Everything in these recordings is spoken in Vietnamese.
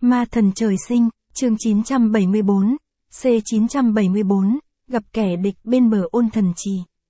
Ma thần trời sinh, chương 974, C974, gặp kẻ địch bên bờ ôn thần trì.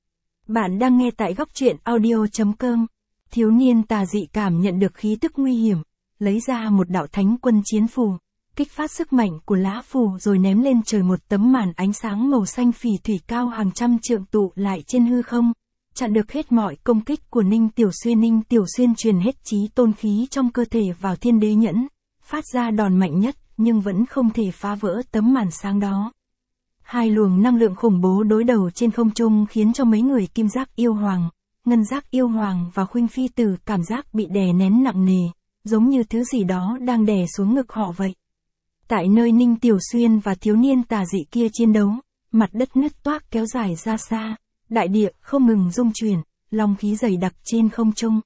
Bạn đang nghe tại góc truyện audio.com. Thiếu niên tà dị cảm nhận được khí tức nguy hiểm, lấy ra một đạo thánh quân chiến phù, kích phát sức mạnh của lá phù rồi ném lên trời một tấm màn ánh sáng màu xanh phỉ thủy cao hàng trăm trượng tụ lại trên hư không, chặn được hết mọi công kích của Ninh Tiểu Xuyên. Ninh Tiểu Xuyên truyền hết chí tôn khí trong cơ thể vào thiên đế nhẫn, phát ra đòn mạnh nhất, nhưng vẫn không thể phá vỡ tấm màn sáng đó. Hai luồng năng lượng khủng bố đối đầu trên không trung khiến cho mấy người Kim Giác Yêu Hoàng, Ngân Giác Yêu Hoàng và Khuynh Phi Tử cảm giác bị đè nén nặng nề, giống như thứ gì đó đang đè xuống ngực họ vậy. Tại nơi Ninh Tiểu Xuyên và thiếu niên tà dị kia chiến đấu, mặt đất nứt toác kéo dài ra xa, đại địa không ngừng rung chuyển, long khí dày đặc trên không trung.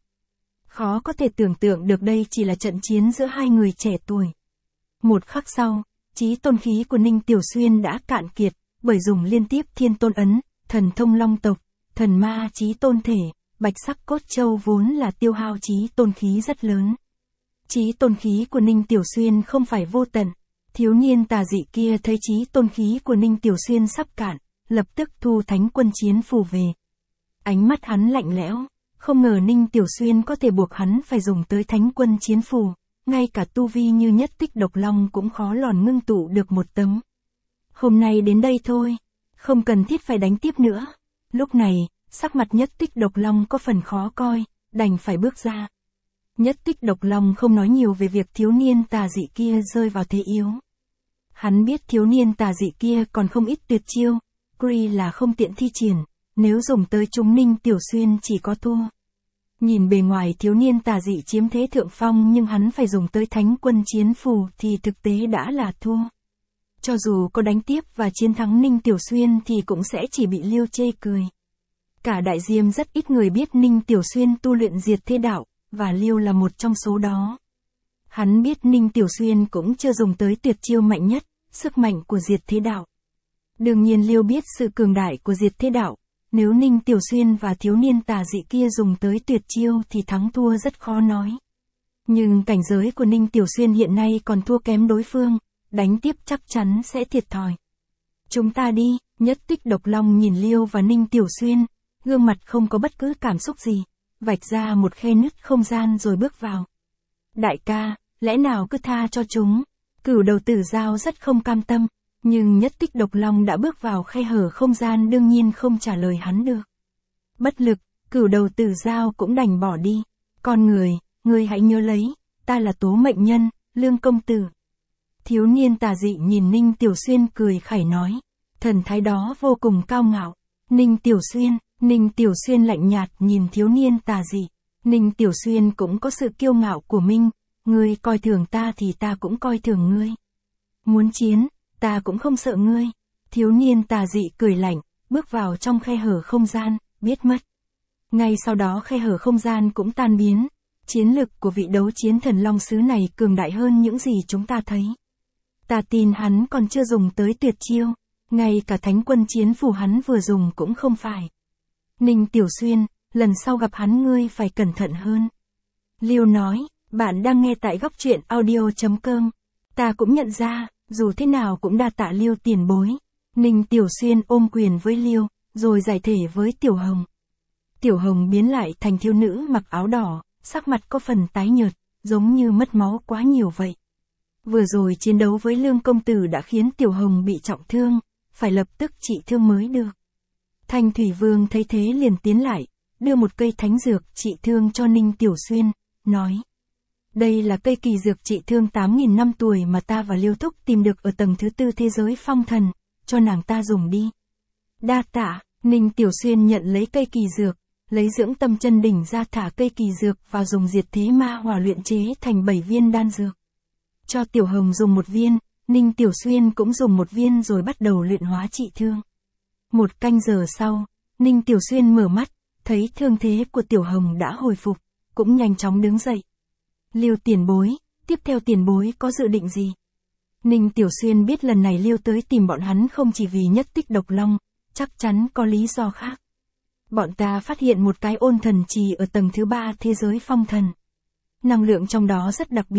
Khó có thể tưởng tượng được đây chỉ là trận chiến giữa hai người trẻ tuổi. Một khắc sau, chí tôn khí của Ninh Tiểu Xuyên đã cạn kiệt, bởi dùng liên tiếp thiên tôn ấn, thần thông long tộc, thần ma chí tôn thể, bạch sắc cốt châu vốn là tiêu hao chí tôn khí rất lớn. Chí tôn khí của Ninh Tiểu Xuyên không phải vô tận. Thiếu niên tà dị kia thấy chí tôn khí của Ninh Tiểu Xuyên sắp cạn, lập tức thu thánh quân chiến phù về. Ánh mắt hắn lạnh lẽo, không ngờ Ninh Tiểu Xuyên có thể buộc hắn phải dùng tới thánh quân chiến phù, ngay cả tu vi như nhất tích độc long cũng khó lòn ngưng tụ được một tấm. Hôm nay đến đây thôi, không cần thiết phải đánh tiếp nữa. Lúc này, sắc mặt nhất tích độc long có phần khó coi, đành phải bước ra. Nhất tích độc long không nói nhiều về việc thiếu niên tà dị kia rơi vào thế yếu. Hắn biết thiếu niên tà dị kia còn không ít tuyệt chiêu, Cree là không tiện thi triển, nếu dùng tới chúng Ninh Tiểu Xuyên chỉ có thua. Nhìn bề ngoài thiếu niên tà dị chiếm thế thượng phong nhưng hắn phải dùng tới thánh quân chiến phù thì thực tế đã là thua. Cho dù có đánh tiếp và chiến thắng Ninh Tiểu Xuyên thì cũng sẽ chỉ bị Liêu chê cười. Cả Đại Diêm rất ít người biết Ninh Tiểu Xuyên tu luyện diệt thế đạo, và Liêu là một trong số đó. Hắn biết Ninh Tiểu Xuyên cũng chưa dùng tới tuyệt chiêu mạnh nhất, sức mạnh của diệt thế đạo. Đương nhiên Liêu biết sự cường đại của diệt thế đạo, nếu Ninh Tiểu Xuyên và thiếu niên tà dị kia dùng tới tuyệt chiêu thì thắng thua rất khó nói. Nhưng cảnh giới của Ninh Tiểu Xuyên hiện nay còn thua kém đối phương, đánh tiếp chắc chắn sẽ thiệt thòi. Chúng ta đi, nhất tích độc long nhìn Liêu và Ninh Tiểu Xuyên, gương mặt không có bất cứ cảm xúc gì, vạch ra một khe nứt không gian rồi bước vào. Đại ca, lẽ nào cứ tha cho chúng? Cửu đầu tử giao rất không cam tâm, nhưng nhất tích độc long đã bước vào khe hở không gian đương nhiên không trả lời hắn được. Bất lực, cửu đầu tử giao cũng đành bỏ đi. Con người hãy nhớ lấy, ta là tố mệnh nhân, Lương công tử. Thiếu niên tà dị nhìn Ninh Tiểu Xuyên cười khẩy nói, thần thái đó vô cùng cao ngạo. Ninh Tiểu Xuyên lạnh nhạt nhìn thiếu niên tà dị. Ninh Tiểu Xuyên cũng có sự kiêu ngạo của mình, ngươi coi thường ta thì ta cũng coi thường ngươi. Muốn chiến, ta cũng không sợ ngươi. Thiếu niên tà dị cười lạnh, bước vào trong khe hở không gian, biết mất. Ngay sau đó khe hở không gian cũng tan biến. Chiến lực của vị đấu chiến thần long sứ này cường đại hơn những gì chúng ta thấy. Ta tin hắn còn chưa dùng tới tuyệt chiêu, ngay cả thánh quân chiến phù hắn vừa dùng cũng không phải. Ninh Tiểu Xuyên, lần sau gặp hắn ngươi phải cẩn thận hơn. Liêu nói, bạn đang nghe tại góc truyện audio.com. Ta cũng nhận ra, dù thế nào cũng đa tạ Liêu tiền bối. Ninh Tiểu Xuyên ôm quyền với Liêu, rồi giải thể với Tiểu Hồng. Tiểu Hồng biến lại thành thiếu nữ mặc áo đỏ, sắc mặt có phần tái nhợt, giống như mất máu quá nhiều vậy. Vừa rồi chiến đấu với Lương công tử đã khiến Tiểu Hồng bị trọng thương, phải lập tức trị thương mới được. Thanh Thủy Vương thấy thế liền tiến lại, đưa một cây thánh dược trị thương cho Ninh Tiểu Xuyên, nói. Đây là cây kỳ dược trị thương 8.000 năm tuổi mà ta và Liêu Thúc tìm được ở tầng thứ 4 thế giới phong thần, cho nàng ta dùng đi. Đa tạ, Ninh Tiểu Xuyên nhận lấy cây kỳ dược, lấy dưỡng tâm chân đỉnh ra thả cây kỳ dược và dùng diệt thế ma hỏa luyện chế thành 7 viên đan dược. Cho Tiểu Hồng dùng 1 viên, Ninh Tiểu Xuyên cũng dùng 1 viên rồi bắt đầu luyện hóa trị thương. 1 canh giờ sau, Ninh Tiểu Xuyên mở mắt, thấy thương thế của Tiểu Hồng đã hồi phục, cũng nhanh chóng đứng dậy. Liêu tiền bối, tiếp theo tiền bối có dự định gì? Ninh Tiểu Xuyên biết lần này Liêu tới tìm bọn hắn không chỉ vì nhất tích độc long, chắc chắn có lý do khác. Bọn ta phát hiện một cái ôn thần trì ở tầng thứ 3 thế giới phong thần. Năng lượng trong đó rất đặc biệt,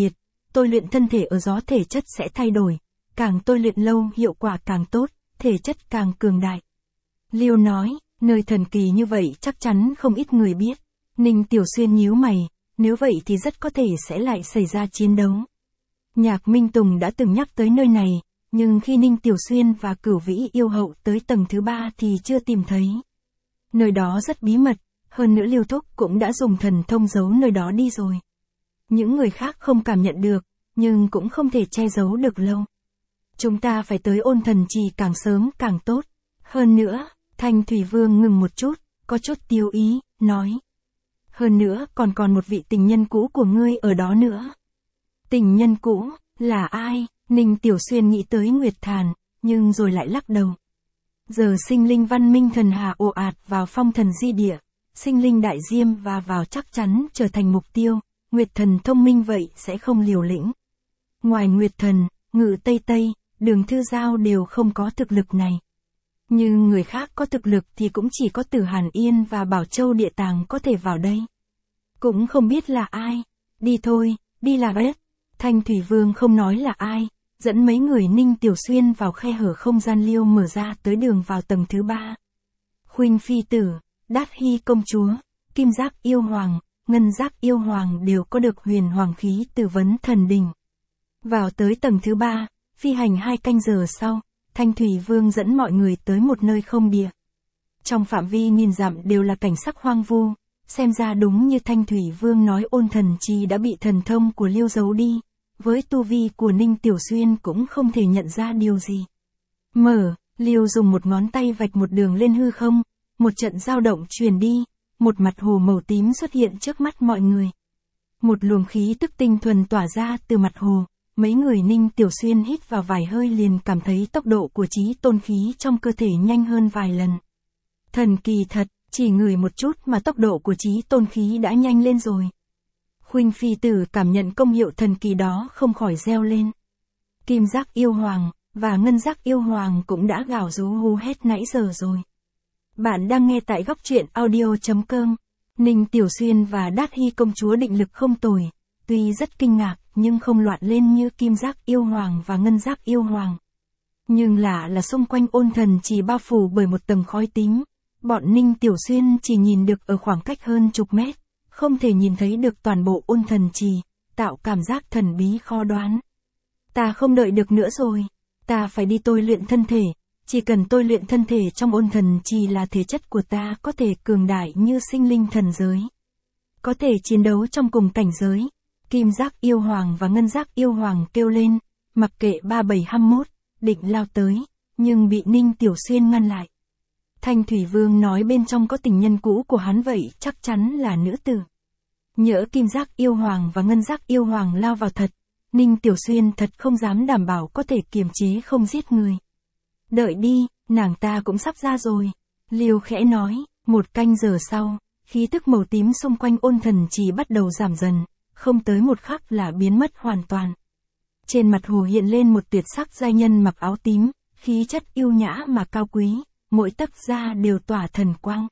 tôi luyện thân thể ở gió thể chất sẽ thay đổi, càng tôi luyện lâu hiệu quả càng tốt, thể chất càng cường đại. Liêu nói, nơi thần kỳ như vậy chắc chắn không ít người biết. Ninh Tiểu Xuyên nhíu mày, nếu vậy thì rất có thể sẽ lại xảy ra chiến đấu. Nhạc Minh Tùng đã từng nhắc tới nơi này, nhưng khi Ninh Tiểu Xuyên và Cửu Vĩ Yêu Hậu tới tầng thứ 3 thì chưa tìm thấy. Nơi đó rất bí mật, hơn nữa Liêu Thúc cũng đã dùng thần thông giấu nơi đó đi rồi. Những người khác không cảm nhận được, nhưng cũng không thể che giấu được lâu. Chúng ta phải tới Ôn Thần Trì càng sớm càng tốt. Hơn nữa, Thanh Thủy Vương ngừng một chút, có chút tiêu ý, nói. Hơn nữa còn một vị tình nhân cũ của ngươi ở đó nữa. Tình nhân cũ, là ai? Ninh Tiểu Xuyên nghĩ tới Nguyệt Thàn, nhưng rồi lại lắc đầu. Giờ sinh linh văn minh thần hà ồ ạt vào phong thần di địa, sinh linh đại diêm và vào chắc chắn trở thành mục tiêu, Nguyệt Thần thông minh vậy sẽ không liều lĩnh. Ngoài Nguyệt Thần, Ngự Tây Tây, Đường Thư Giao đều không có thực lực này. Nhưng người khác có thực lực thì cũng chỉ có Tử Hàn Yên và Bảo Châu Địa Tàng có thể vào đây. Cũng không biết là ai. Đi thôi, đi là hết. Thanh Thủy Vương không nói là ai, dẫn mấy người Ninh Tiểu Xuyên vào khe hở không gian Liêu mở ra tới đường vào tầng thứ 3. Khuynh Phi Tử, Đát Hy Công Chúa, Kim Giác Yêu Hoàng, Ngân Giác Yêu Hoàng đều có được huyền hoàng khí từ vấn thần đỉnh. Vào tới tầng thứ 3, phi hành 2 canh giờ sau, Thanh Thủy Vương dẫn mọi người tới một nơi không địa. Trong phạm vi nghìn dặm đều là cảnh sắc hoang vu, xem ra đúng như Thanh Thủy Vương nói Ôn Thần Trì đã bị thần thông của Liêu giấu đi, với tu vi của Ninh Tiểu Xuyên cũng không thể nhận ra điều gì. Liêu dùng một ngón tay vạch một đường lên hư không, một trận dao động truyền đi, một mặt hồ màu tím xuất hiện trước mắt mọi người. Một luồng khí tức tinh thuần tỏa ra từ mặt hồ. Mấy người Ninh Tiểu Xuyên hít vào vài hơi liền cảm thấy tốc độ của chí tôn khí trong cơ thể nhanh hơn vài lần. Thần kỳ thật, chỉ ngửi một chút mà tốc độ của chí tôn khí đã nhanh lên rồi. Khuynh Phi Tử cảm nhận công hiệu thần kỳ đó không khỏi reo lên. Kim Giác Yêu Hoàng và Ngân Giác Yêu Hoàng cũng đã gào rú hú hét nãy giờ rồi. Bạn đang nghe tại góc truyện audio.com. Ninh Tiểu Xuyên và Đát Hy Công Chúa định lực không tồi, tuy rất kinh ngạc nhưng không loạn lên như Kim Giác Yêu Hoàng và Ngân Giác Yêu Hoàng. Nhưng lạ là xung quanh Ôn Thần Trì bao phủ bởi một tầng khói tím, bọn Ninh Tiểu Xuyên chỉ nhìn được ở khoảng cách hơn chục mét, không thể nhìn thấy được toàn bộ Ôn Thần Trì, tạo cảm giác thần bí khó đoán. Ta không đợi được nữa rồi, ta phải đi tôi luyện thân thể, chỉ cần tôi luyện thân thể trong Ôn Thần Trì là thể chất của ta có thể cường đại như sinh linh thần giới. Có thể chiến đấu trong cùng cảnh giới. Kim Giác Yêu Hoàng và Ngân Giác Yêu Hoàng kêu lên, mặc kệ 3721, định lao tới, nhưng bị Ninh Tiểu Xuyên ngăn lại. Thanh Thủy Vương nói bên trong có tình nhân cũ của hắn vậy chắc chắn là nữ tử. Nhỡ Kim Giác Yêu Hoàng và Ngân Giác Yêu Hoàng lao vào thật, Ninh Tiểu Xuyên thật không dám đảm bảo có thể kiềm chế không giết người. Đợi đi, nàng ta cũng sắp ra rồi. Liêu khẽ nói, 1 canh giờ sau, khí tức màu tím xung quanh Ôn Thần Trì bắt đầu giảm dần. Không tới một khắc là biến mất hoàn toàn. Trên mặt hồ hiện lên một tuyệt sắc giai nhân mặc áo tím, khí chất yêu nhã mà cao quý, mỗi tấc da đều tỏa thần quang.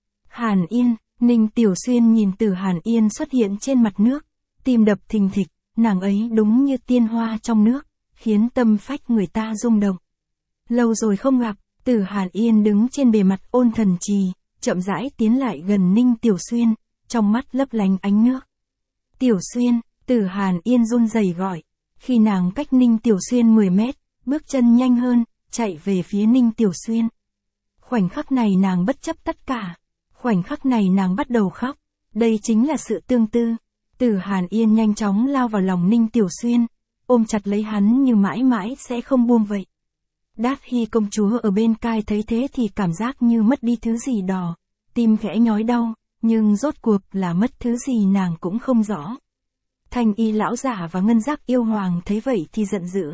Hàn Yên, Ninh Tiểu Xuyên nhìn từ Hàn Yên xuất hiện trên mặt nước, tim đập thình thịch, nàng ấy đúng như tiên hoa trong nước, khiến tâm phách người ta rung động. Lâu rồi không gặp, Từ Hàn Yên đứng trên bề mặt Ôn Thần Trì, chậm rãi tiến lại gần Ninh Tiểu Xuyên, trong mắt lấp lánh ánh nước. Tiểu Xuyên, Từ Hàn Yên run rẩy gọi. Khi nàng cách Ninh Tiểu Xuyên 10 mét, bước chân nhanh hơn, chạy về phía Ninh Tiểu Xuyên. Khoảnh khắc này nàng bất chấp tất cả. Khoảnh khắc này nàng bắt đầu khóc. Đây chính là sự tương tư. Từ Hàn Yên nhanh chóng lao vào lòng Ninh Tiểu Xuyên, ôm chặt lấy hắn như mãi mãi sẽ không buông vậy. Đát Hy Công Chúa ở bên cai thấy thế thì cảm giác như mất đi thứ gì đó. Tim khẽ nhói đau. Nhưng rốt cuộc là mất thứ gì nàng cũng không rõ. Thanh Y lão giả và Ngân Giác Yêu Hoàng thấy vậy thì giận dữ.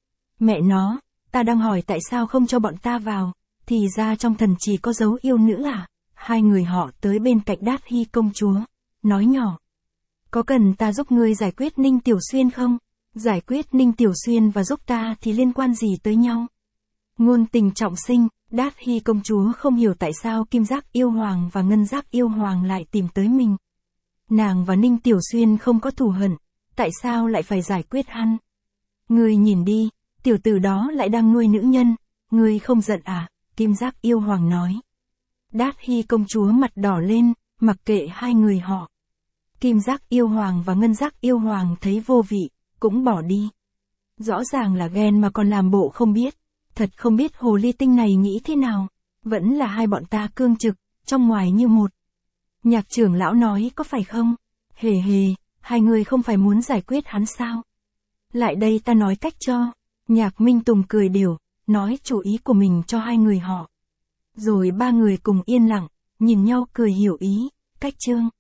Mẹ nó, ta đang hỏi tại sao không cho bọn ta vào, thì ra trong thần trì có dấu yêu nữ à? Hai người họ tới bên cạnh Đát Hy Công Chúa, nói nhỏ. Có cần ta giúp ngươi giải quyết Ninh Tiểu Xuyên không? Giải quyết Ninh Tiểu Xuyên và giúp ta thì liên quan gì tới nhau? Ngôn tình trọng sinh. Đát Hy Công Chúa không hiểu tại sao Kim Giác Yêu Hoàng và Ngân Giác Yêu Hoàng lại tìm tới mình. Nàng và Ninh Tiểu Xuyên không có thù hận, tại sao lại phải giải quyết hắn? Ngươi nhìn đi, tiểu tử đó lại đang nuôi nữ nhân, ngươi không giận à? Kim Giác Yêu Hoàng nói. Đát Hy công chúa mặt đỏ lên, mặc kệ hai người họ. Kim Giác Yêu Hoàng và Ngân Giác Yêu Hoàng thấy vô vị, cũng bỏ đi. Rõ ràng là ghen mà còn làm bộ không biết. Thật không biết hồ ly tinh này nghĩ thế nào. Vẫn là hai bọn ta cương trực, trong ngoài như một. Nhạc trưởng lão nói có phải không? Hề hề, hai người không phải muốn giải quyết hắn sao? Lại đây ta nói cách cho. Nhạc Minh Tùng cười đều, nói chủ ý của mình cho hai người họ. Rồi ba người cùng yên lặng, nhìn nhau cười hiểu ý, cách chương.